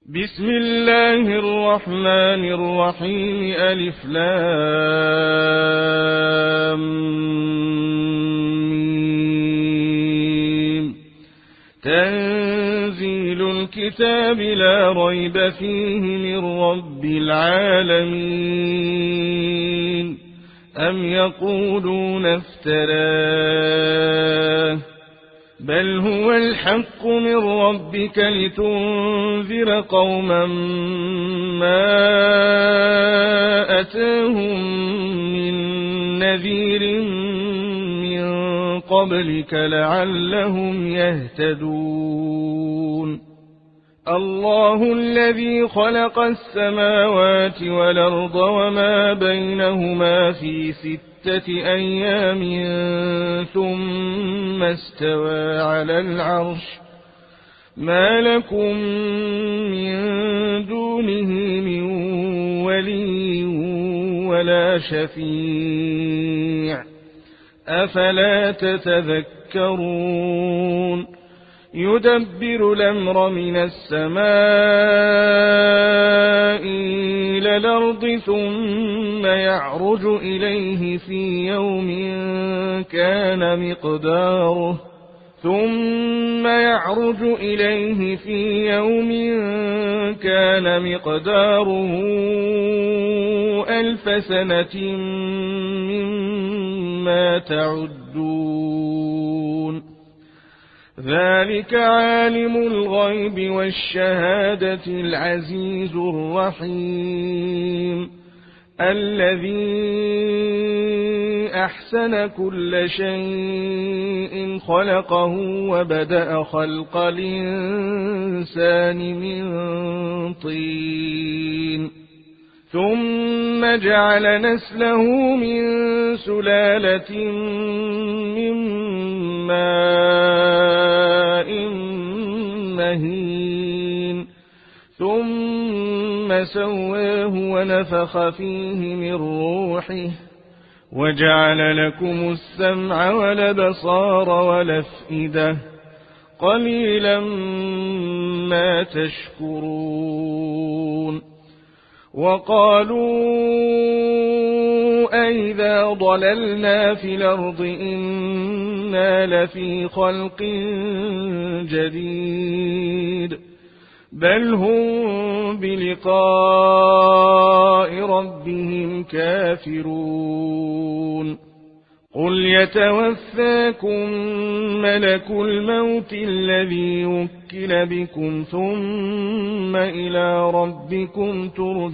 بسم الله الرحمن الرحيم. ألف لام ميم. تنزيل الكتاب لا ريب فيه من رب العالمين. أم يقولون افتراه بل هو الحق من ربك لتنذر قوما ما أتاهم من نذير من قبلك لعلهم يهتدون. الله الذي خلق السماوات والأرض وما بينهما في 6 أيام ثم استوى على العرش. ما لكم من دونه من ولي ولا شفيع أفلا تتذكرون. يدبر الأمر من السماء إلى الأرض ثم يعرج إليه في يوم كان مقداره 1000 سنة مما تعدون. ذلك عالم الغيب والشهادة العزيز الرحيم الذي أحسن كل شيء خلقه وبدأ خلق الإنسان من طين ثم جعل نسله من سلالة من ماء مهين ثم سواه ونفخ فيه من روحه وجعل لكم السمع والأبصار والأفئدة قليلا ما تشكرون. وقالوا أئذا ضللنا في الأرض إنا لفي خلق جديد بل هم بلقاء ربهم كافرون. قل يتوفاكم ملك الموت الذي وكل بكم ثم إلى ربكم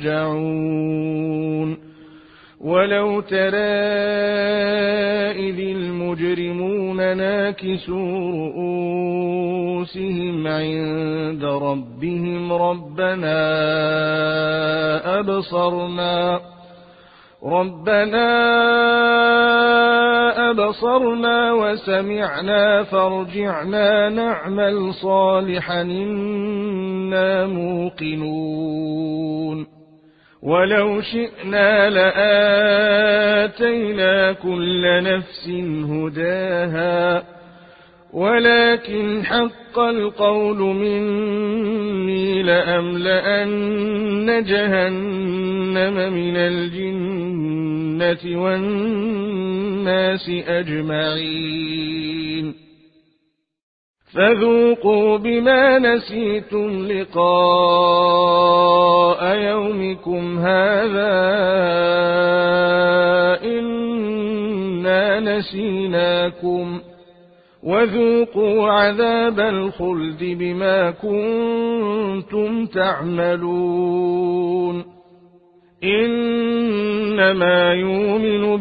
ترجعون. ولو ترى إذ المجرمون ناكسوا رؤوسهم عند ربهم ربنا أبصرنا وسمعنا فارجعنا نعمل صالحا إنا موقنون. ولو شئنا لآتينا كل نفس هداها ولكن حق القول مني لأملأن جهنم من الجنة والناس أجمعين. فذوقوا بما نسيتم لقاء يومكم هذا إنا نسيناكم وذوقوا عذاب الخلد بما كنتم تعملون. إنما يؤمن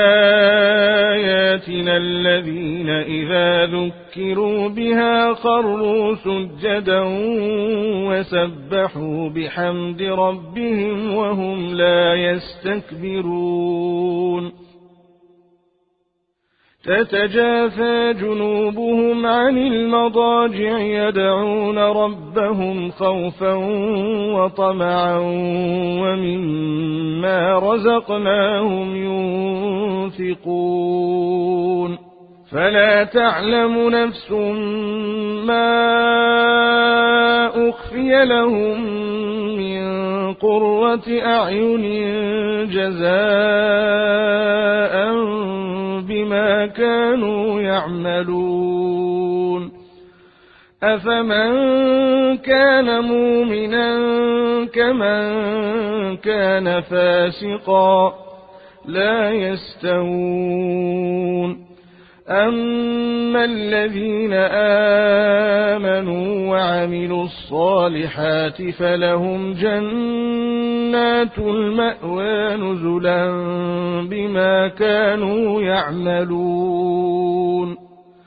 بآياتنا الذين إذا ذكروا بها خروا سجدا وسبحوا بحمد ربهم وهم لا يستكبرون. تتجافى جنوبهم عن المضاجع يدعون ربهم خوفا وطمعا ومما رزقناهم ينفقون. فلا تعلم نفس ما أخفي لهم من قرة أعين جزاء بما كانوا يعملون أفمن كان مؤمنا كمن كان فاسقا لا يستوون أما الذين آمنوا وعملوا الصالحات فلهم جنات المأوى نزلا بما كانوا يعملون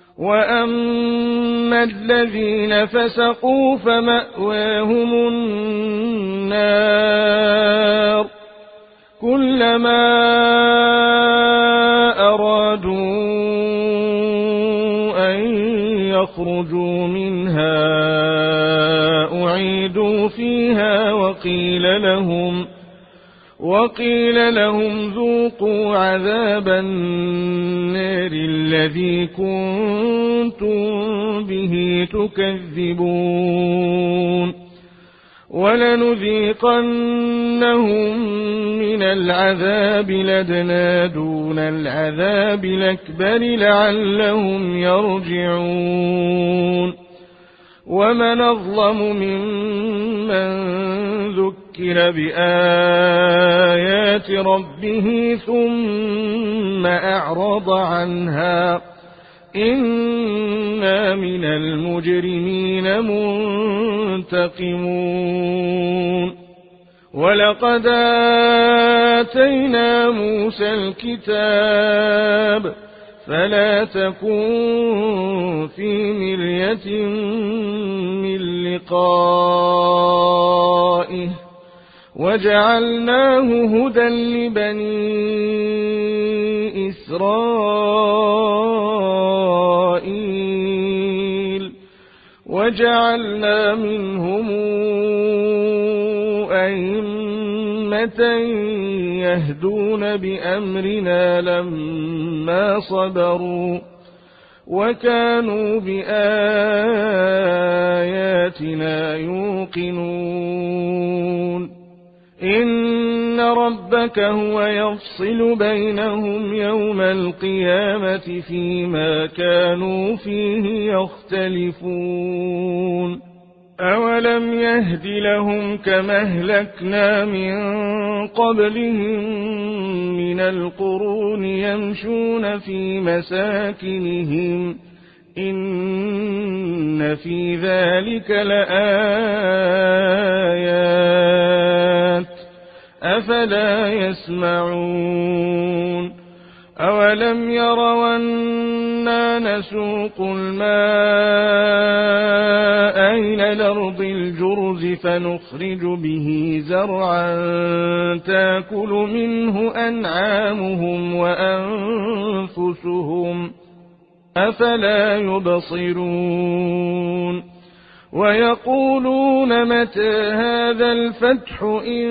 وأما الذين فسقوا فمأواهم النار كلما أرادوا أن يخرجوا منها أعيدوا فيها وقيل لهم ذوقوا عذاب النار الذي كنتم به تكذبون ولنذيقنهم من العذاب الأدنى دون العذاب الأكبر لعلهم يرجعون ومن أظلم ممن ذكر بآيات ربه ثم أعرض عنها إنا من المجرمين منتقمون ولقد آتينا موسى الكتاب فلا تكن في مرية من لقائه وجعلناه هدى لبني إسرائيل وجعلنا منهم أئمة يهدون بأمرنا لما صبروا وكانوا بآياتنا يوقنون إن ربك هو يفصل بينهم يوم القيامة فيما كانوا فيه يختلفون أولم يهد لهم كما أهلكنا من قبلهم من القرون يمشون في مساكنهم إن في ذلك لآيات أفلا يسمعون أولم يروا أنا نسوق الماء إلى الأرض الجرز فنخرج به زرعا تأكل منه أنعامهم وأنفسهم أفلا يبصرون ويقولون متى هذا الفتح إن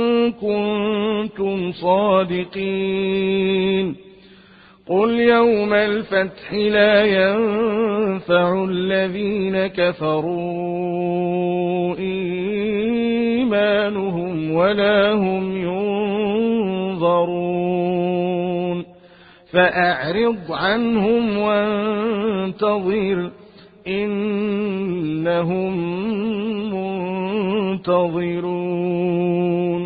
كنتم صادقين قل يوم الفتح لا ينفع الذين كفروا إيمانهم ولا هم ينظرون فأعرض عنهم وانتظر إنهم منتظرون